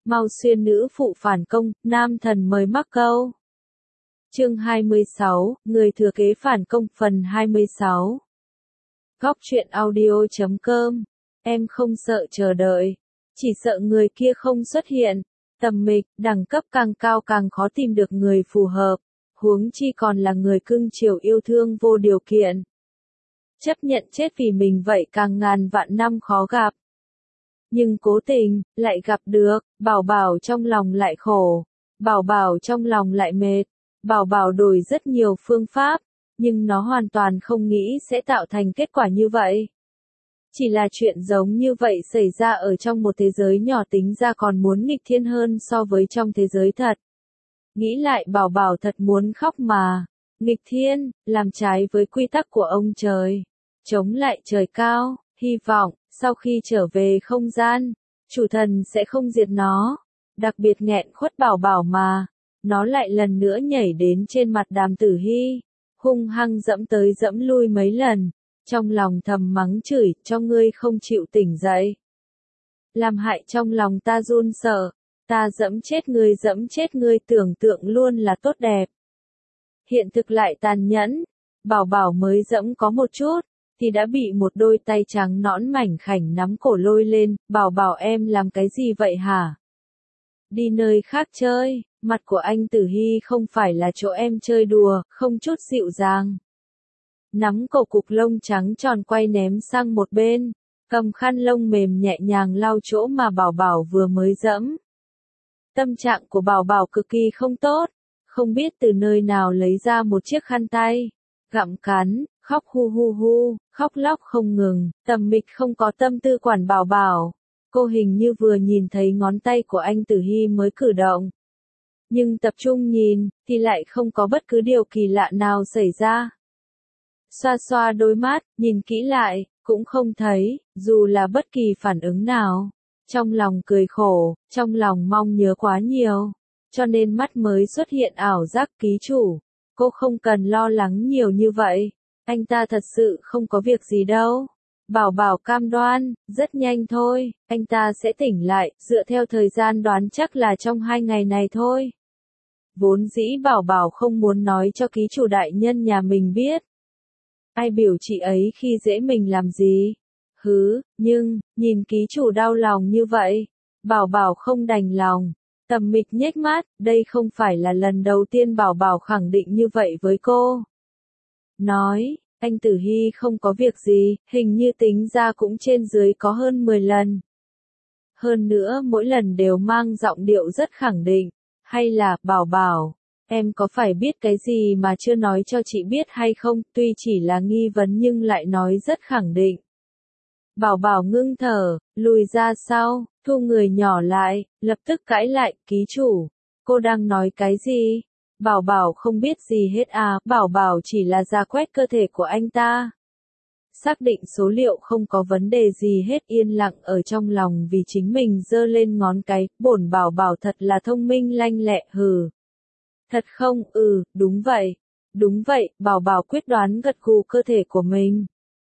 Mau xuyên nữ phụ phản công, nam thần mới mắc câu. Chương 26, người thừa kế phản công phần 26. Góc truyện audio.com. Em không sợ chờ đợi, chỉ sợ người kia không xuất hiện. Tầm mịch, đẳng cấp càng cao càng khó tìm được người phù hợp, huống chi còn là người cưng chiều yêu thương vô điều kiện. Chấp nhận chết vì mình vậy càng ngàn vạn năm khó gặp. Nhưng cố tình, lại gặp được, Bảo Bảo trong lòng lại khổ, Bảo Bảo trong lòng lại mệt, Bảo Bảo đổi rất nhiều phương pháp, nhưng nó hoàn toàn không nghĩ sẽ tạo thành kết quả như vậy. Chỉ là chuyện giống như vậy xảy ra ở trong một thế giới nhỏ tính ra còn muốn nghịch thiên hơn so với trong thế giới thật. Nghĩ lại Bảo Bảo thật muốn khóc mà. Nghịch thiên, làm trái với quy tắc của ông trời. Chống lại trời cao, hy vọng, sau khi trở về không gian, chủ thần sẽ không diệt nó. Đặc biệt nghẹn khuất Bảo Bảo mà. Nó lại lần nữa nhảy đến trên mặt Đàm Tử Hy, hung hăng dẫm tới dẫm lui mấy lần. Trong lòng thầm mắng chửi, cho ngươi không chịu tỉnh dậy. Làm hại trong lòng ta run sợ, ta dẫm chết ngươi tưởng tượng luôn là tốt đẹp. Hiện thực lại tàn nhẫn, Bảo Bảo mới dẫm có một chút, thì đã bị một đôi tay trắng nõn mảnh khảnh nắm cổ lôi lên, Bảo Bảo em làm cái gì vậy hả? Đi nơi khác chơi, mặt của anh Tử Hy không phải là chỗ em chơi đùa, không chút dịu dàng. Nắm cổ cục lông trắng tròn quay ném sang một bên, cầm khăn lông mềm nhẹ nhàng lau chỗ mà Bảo Bảo vừa mới dẫm. Tâm trạng của Bảo Bảo cực kỳ không tốt, không biết từ nơi nào lấy ra một chiếc khăn tay, gặm cắn, khóc hu hu hu, khóc lóc không ngừng, Tầm Mịch không có tâm tư quản Bảo Bảo. Cô hình như vừa nhìn thấy ngón tay của anh Tử Hy mới cử động. Nhưng tập trung nhìn, thì lại không có bất cứ điều kỳ lạ nào xảy ra. Xoa xoa đôi mắt, nhìn kỹ lại, cũng không thấy, dù là bất kỳ phản ứng nào. Trong lòng cười khổ, trong lòng mong nhớ quá nhiều. Cho nên mắt mới xuất hiện ảo giác ký chủ. Cô không cần lo lắng nhiều như vậy. Anh ta thật sự không có việc gì đâu. Bảo Bảo cam đoan, rất nhanh thôi, anh ta sẽ tỉnh lại, dựa theo thời gian đoán chắc là trong 2 ngày này thôi. Vốn dĩ Bảo Bảo không muốn nói cho ký chủ đại nhân nhà mình biết. Ai biểu chị ấy khi dễ mình làm gì? Nhưng, nhìn ký chủ đau lòng như vậy, Bảo Bảo không đành lòng. Tầm Mịch nhếch mắt, đây không phải là lần đầu tiên Bảo Bảo khẳng định như vậy với cô. Nói, anh Tử Hy không có việc gì, hình như tính ra cũng trên dưới có hơn 10 lần. Hơn nữa mỗi lần đều mang giọng điệu rất khẳng định, hay là, Bảo Bảo, em có phải biết cái gì mà chưa nói cho chị biết hay không, tuy chỉ là nghi vấn nhưng lại nói rất khẳng định. Bảo Bảo ngưng thở, lùi ra sau, thu người nhỏ lại, lập tức cãi lại, ký chủ, cô đang nói cái gì? Bảo Bảo không biết gì hết à, Bảo Bảo chỉ là ra quét cơ thể của anh ta. Xác định số liệu không có vấn đề gì hết, yên lặng ở trong lòng vì chính mình giơ lên ngón cái, bổn Bảo Bảo thật là thông minh lanh lẹ, hừ. Thật không, đúng vậy, Bảo Bảo quyết đoán gật gù cơ thể của mình.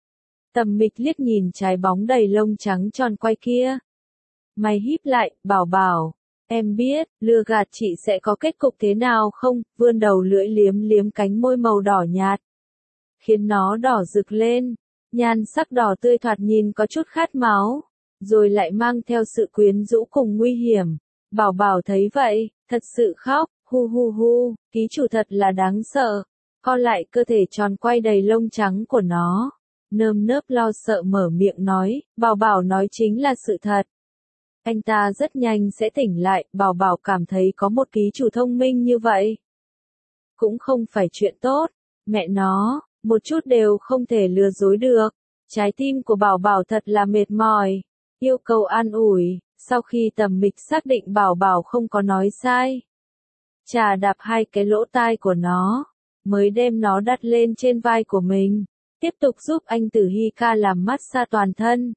Tầm Mịch liếc nhìn trái bóng đầy lông trắng tròn quay kia. Mày híp lại, Bảo Bảo, em biết, lừa gạt chị sẽ có kết cục thế nào không, vươn đầu lưỡi liếm liếm cánh môi màu đỏ nhạt. Khiến nó đỏ rực lên, nhan sắc đỏ tươi thoạt nhìn có chút khát máu, rồi lại mang theo sự quyến rũ cùng nguy hiểm. Bảo Bảo thấy vậy, thật sự khóc, hu hu hu, ký chủ thật là đáng sợ. Co lại cơ thể tròn quay đầy lông trắng của nó. Nơm nớp lo sợ mở miệng nói, Bảo Bảo nói chính là sự thật. Anh ta rất nhanh sẽ tỉnh lại, Bảo Bảo cảm thấy có một ký chủ thông minh như vậy. Cũng không phải chuyện tốt, mẹ nó, một chút đều không thể lừa dối được. Trái tim của Bảo Bảo thật là mệt mỏi, yêu cầu an ủi, sau khi Tầm Mịch xác định Bảo Bảo không có nói sai. Chà đạp 2 cái lỗ tai của nó, mới đem nó đặt lên trên vai của mình. Tiếp tục giúp anh Tử Hy ca làm massage toàn thân.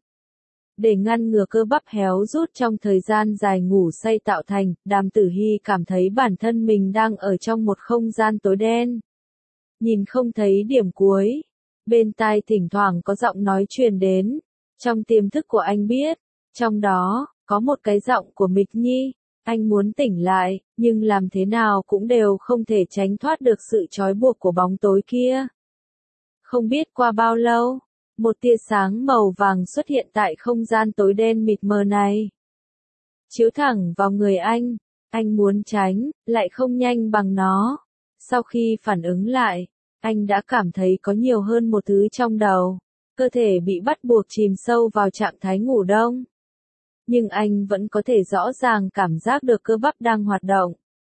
Để ngăn ngừa cơ bắp héo rút trong thời gian dài ngủ say tạo thành, Đàm Tử Hy cảm thấy bản thân mình đang ở trong một không gian tối đen. Nhìn không thấy điểm cuối. Bên tai thỉnh thoảng có giọng nói truyền đến. Trong tiềm thức của anh biết, trong đó, có một cái giọng của Mịch Nhi. Anh muốn tỉnh lại, nhưng làm thế nào cũng đều không thể tránh thoát được sự trói buộc của bóng tối kia. Không biết qua bao lâu, một tia sáng màu vàng xuất hiện tại không gian tối đen mịt mờ này. Chiếu thẳng vào người anh muốn tránh, lại không nhanh bằng nó. Sau khi phản ứng lại, anh đã cảm thấy có nhiều hơn một thứ trong đầu. Cơ thể bị bắt buộc chìm sâu vào trạng thái ngủ đông. Nhưng anh vẫn có thể rõ ràng cảm giác được cơ bắp đang hoạt động.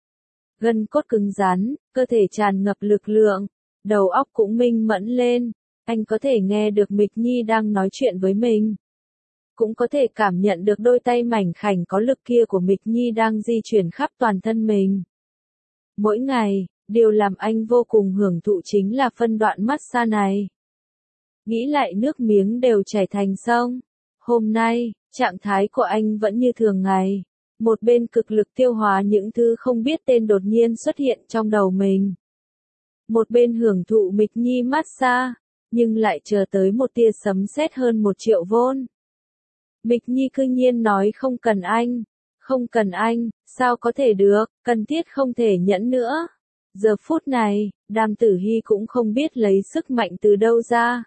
Gân cốt cứng rắn, cơ thể tràn ngập lực lượng, đầu óc cũng minh mẫn lên. Anh có thể nghe được Mịch Nhi đang nói chuyện với mình. Cũng có thể cảm nhận được đôi tay mảnh khảnh có lực kia của Mịch Nhi đang di chuyển khắp toàn thân mình. Mỗi ngày, điều làm anh vô cùng hưởng thụ chính là phân đoạn massage này. Nghĩ lại nước miếng đều chảy thành sông. Hôm nay, trạng thái của anh vẫn như thường ngày. Một bên cực lực tiêu hóa những thứ không biết tên đột nhiên xuất hiện trong đầu mình. Một bên hưởng thụ Mịch Nhi massage, nhưng lại chờ tới một tia sấm sét hơn 1 triệu vôn. Mịch Nhi cư nhiên nói không cần anh. Không cần anh, sao có thể được, cần thiết không thể nhẫn nữa. Giờ phút này, Đàm Tử Hi cũng không biết lấy sức mạnh từ đâu ra.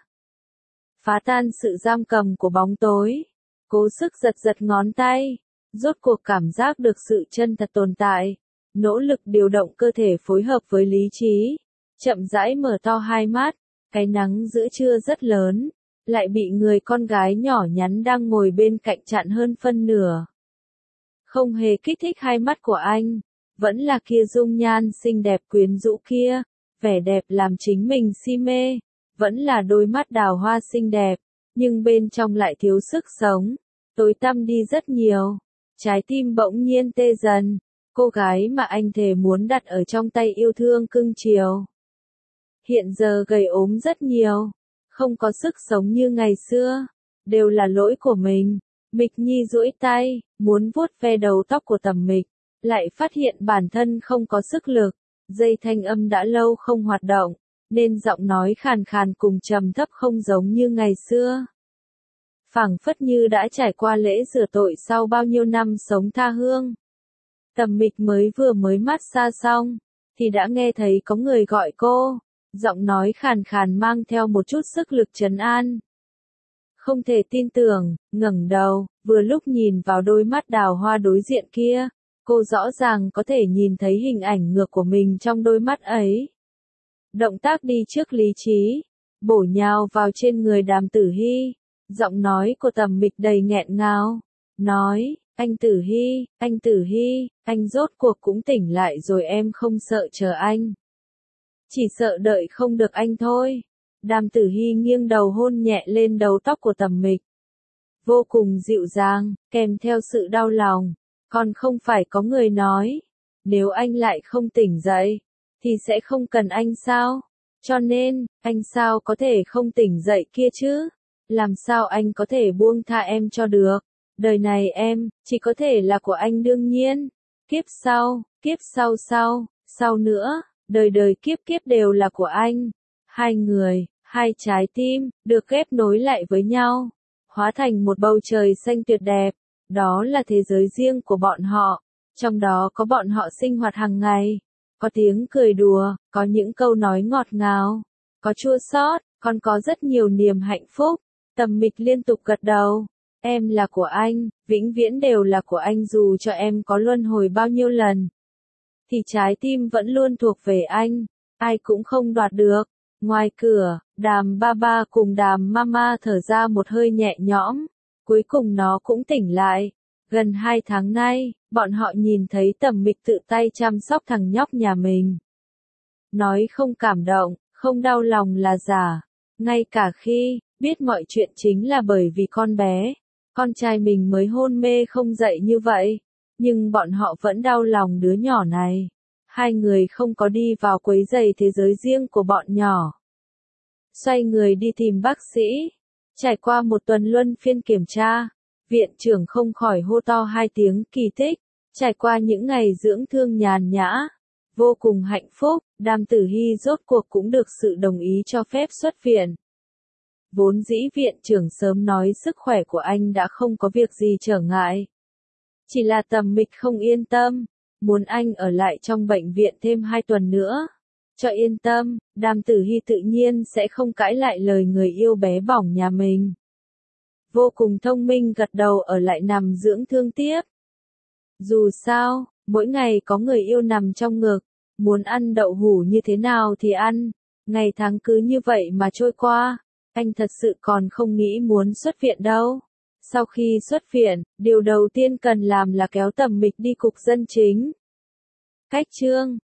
Phá tan sự giam cầm của bóng tối. Cố sức giật giật ngón tay. Rốt cuộc cảm giác được sự chân thật tồn tại. Nỗ lực điều động cơ thể phối hợp với lý trí. Chậm rãi mở to hai mắt. Cái nắng giữa trưa rất lớn. Lại bị người con gái nhỏ nhắn đang ngồi bên cạnh chặn hơn phân nửa. Không hề kích thích hai mắt của anh. Vẫn là kia dung nhan xinh đẹp quyến rũ kia. Vẻ đẹp làm chính mình si mê. Vẫn là đôi mắt đào hoa xinh đẹp. Nhưng bên trong lại thiếu sức sống. Tối tăm đi rất nhiều. Trái tim bỗng nhiên tê dần. Cô gái mà anh thề muốn đặt ở trong tay yêu thương cưng chiều. Hiện giờ gầy ốm rất nhiều. Không có sức sống như ngày xưa. Đều là lỗi của mình. Mịch Nhi duỗi tay, muốn vuốt ve đầu tóc của Tầm Mịch. Lại phát hiện bản thân không có sức lực. Dây thanh âm đã lâu không hoạt động. Nên giọng nói khàn khàn cùng trầm thấp không giống như ngày xưa. Phảng phất như đã trải qua lễ rửa tội sau bao nhiêu năm sống tha hương. Tầm Mịch mới massage xong, thì đã nghe thấy có người gọi cô. Giọng nói khàn khàn mang theo một chút sức lực trấn an. Không thể tin tưởng, ngẩng đầu, vừa lúc nhìn vào đôi mắt đào hoa đối diện kia, cô rõ ràng có thể nhìn thấy hình ảnh ngược của mình trong đôi mắt ấy. Động tác đi trước lý trí, bổ nhào vào trên người Đàm Tử Hi, giọng nói của Tầm Mịch đầy nghẹn ngào, nói, anh Tử Hi, anh rốt cuộc cũng tỉnh lại rồi, em không sợ chờ anh. Chỉ sợ đợi không được anh thôi. Đàm Tử Hi nghiêng đầu hôn nhẹ lên đầu tóc của Tầm Mịch. Vô cùng dịu dàng, kèm theo sự đau lòng. Còn không phải có người nói, nếu anh lại không tỉnh dậy, thì sẽ không cần anh sao? Cho nên, anh sao có thể không tỉnh dậy kia chứ? Làm sao anh có thể buông tha em cho được? Đời này em, chỉ có thể là của anh đương nhiên. Kiếp sau sau nữa, đời đời kiếp kiếp đều là của anh. Hai người, hai trái tim, được ghép nối lại với nhau. Hóa thành một bầu trời xanh tuyệt đẹp. Đó là thế giới riêng của bọn họ. Trong đó có bọn họ sinh hoạt hàng ngày. Có tiếng cười đùa, có những câu nói ngọt ngào. Có chua xót, còn có rất nhiều niềm hạnh phúc. Tầm Mịch liên tục gật đầu. Em là của anh, vĩnh viễn đều là của anh dù cho em có luân hồi bao nhiêu lần. Thì trái tim vẫn luôn thuộc về anh. Ai cũng không đoạt được. Ngoài cửa, Đàm Baba cùng Đàm Mama thở ra một hơi nhẹ nhõm. Cuối cùng nó cũng tỉnh lại. Gần 2 tháng nay, bọn họ nhìn thấy Tầm Mịch tự tay chăm sóc thằng nhóc nhà mình. Nói không cảm động, không đau lòng là giả. Ngay cả khi, biết mọi chuyện chính là bởi vì con bé, con trai mình mới hôn mê không dậy như vậy. Nhưng bọn họ vẫn đau lòng đứa nhỏ này. Hai người không có đi vào quấy rầy thế giới riêng của bọn nhỏ. Xoay người đi tìm bác sĩ. Trải qua một tuần luân phiên kiểm tra, viện trưởng không khỏi hô to 2 tiếng kỳ tích. Trải qua những ngày dưỡng thương nhàn nhã, vô cùng hạnh phúc, Đàm Tử Hi rốt cuộc cũng được sự đồng ý cho phép xuất viện. Vốn dĩ viện trưởng sớm nói sức khỏe của anh đã không có việc gì trở ngại. Chỉ là Tầm Mịch không yên tâm, muốn anh ở lại trong bệnh viện thêm 2 tuần nữa. Cho yên tâm, Đàm Tử Hy tự nhiên sẽ không cãi lại lời người yêu bé bỏng nhà mình. Vô cùng thông minh gật đầu ở lại nằm dưỡng thương tiếp. Dù sao, mỗi ngày có người yêu nằm trong ngực, muốn ăn đậu hũ như thế nào thì ăn, ngày tháng cứ như vậy mà trôi qua, anh thật sự còn không nghĩ muốn xuất viện đâu. Sau khi xuất viện, điều đầu tiên cần làm là kéo Tầm Mịch đi cục dân chính. Cách chương